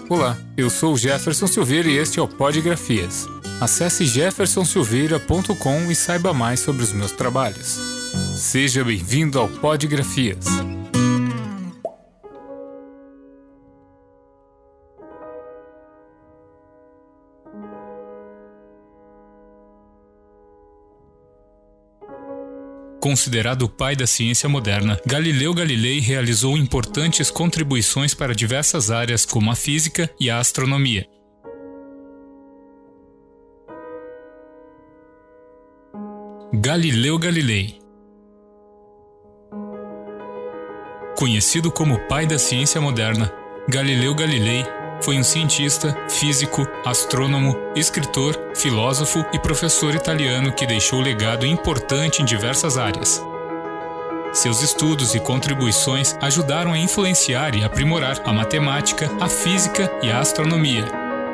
Olá, eu sou o Jefferson Silveira e este é o Podgrafias. Acesse jeffersonsilveira.com e saiba mais sobre os meus trabalhos. Seja bem-vindo ao Podgrafias. Considerado o pai da ciência moderna, Galileu Galilei realizou importantes contribuições para diversas áreas como a física e a astronomia. Galileu Galilei. Conhecido como pai da ciência moderna, Galileu Galilei foi um cientista, físico, astrônomo, escritor, filósofo e professor italiano que deixou legado importante em diversas áreas. Seus estudos e contribuições ajudaram a influenciar e aprimorar a matemática, a física e a astronomia.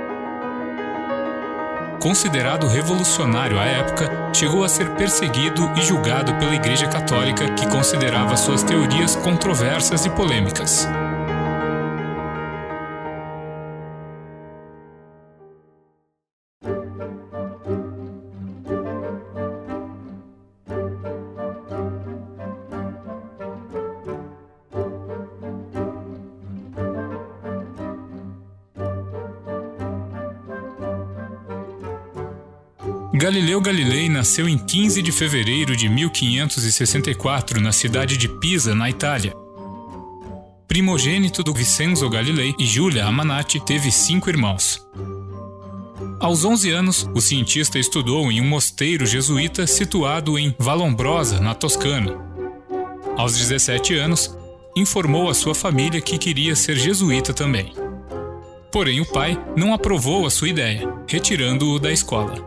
Considerado revolucionário à época, chegou a ser perseguido e julgado pela Igreja Católica, que considerava suas teorias controversas e polêmicas. Galileu Galilei nasceu em 15 de fevereiro de 1564 na cidade de Pisa, na Itália. Primogênito do Vincenzo Galilei e Giulia Amanati, teve 5 irmãos. Aos 11 anos, o cientista estudou em um mosteiro jesuíta situado em Vallombrosa, na Toscana. Aos 17 anos, informou a sua família que queria ser jesuíta também. Porém, o pai não aprovou a sua ideia, retirando-o da escola.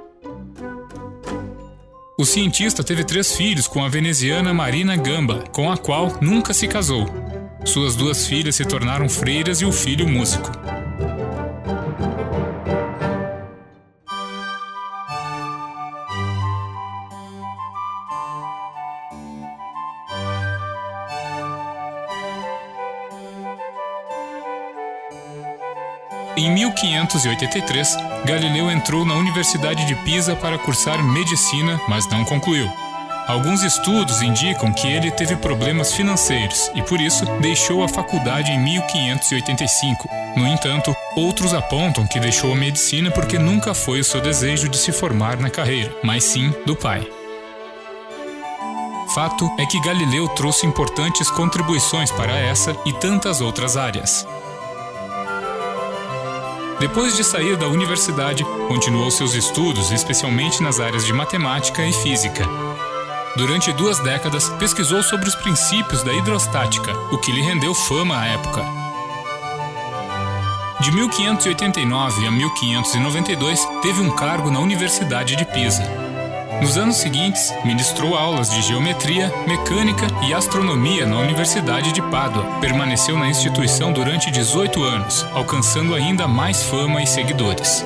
O cientista teve 3 filhos com a veneziana Marina Gamba, com a qual nunca se casou. Suas 2 filhas se tornaram freiras e o filho músico. Em 1583, Galileu entrou na Universidade de Pisa para cursar medicina, mas não concluiu. Alguns estudos indicam que ele teve problemas financeiros e, por isso, deixou a faculdade em 1585. No entanto, outros apontam que deixou a medicina porque nunca foi o seu desejo de se formar na carreira, mas sim do pai. Fato é que Galileu trouxe importantes contribuições para essa e tantas outras áreas. Depois de sair da universidade, continuou seus estudos, especialmente nas áreas de matemática e física. Durante 2 décadas, pesquisou sobre os princípios da hidrostática, o que lhe rendeu fama à época. De 1589 a 1592, teve um cargo na Universidade de Pisa. Nos anos seguintes, ministrou aulas de geometria, mecânica e astronomia na Universidade de Pádua. Permaneceu na instituição durante 18 anos, alcançando ainda mais fama e seguidores.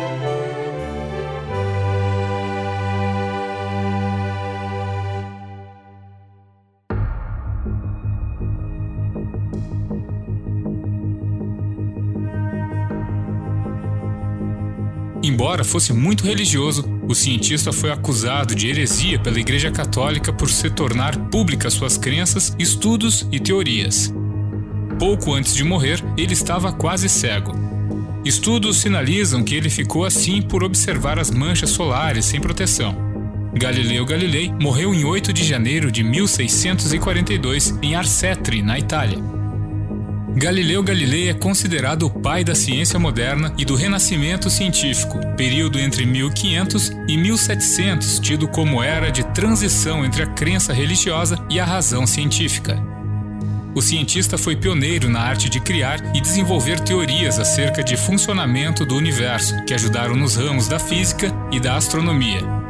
Embora fosse muito religioso, o cientista foi acusado de heresia pela Igreja Católica por se tornar públicas suas crenças, estudos e teorias. Pouco antes de morrer, ele estava quase cego. Estudos sinalizam que ele ficou assim por observar as manchas solares sem proteção. Galileu Galilei morreu em 8 de janeiro de 1642 em Arcetri, na Itália. Galileu Galilei é considerado o pai da ciência moderna e do renascimento científico, período entre 1500 e 1700, tido como era de transição entre a crença religiosa e a razão científica. O cientista foi pioneiro na arte de criar e desenvolver teorias acerca de funcionamento do universo, que ajudaram nos ramos da física e da astronomia.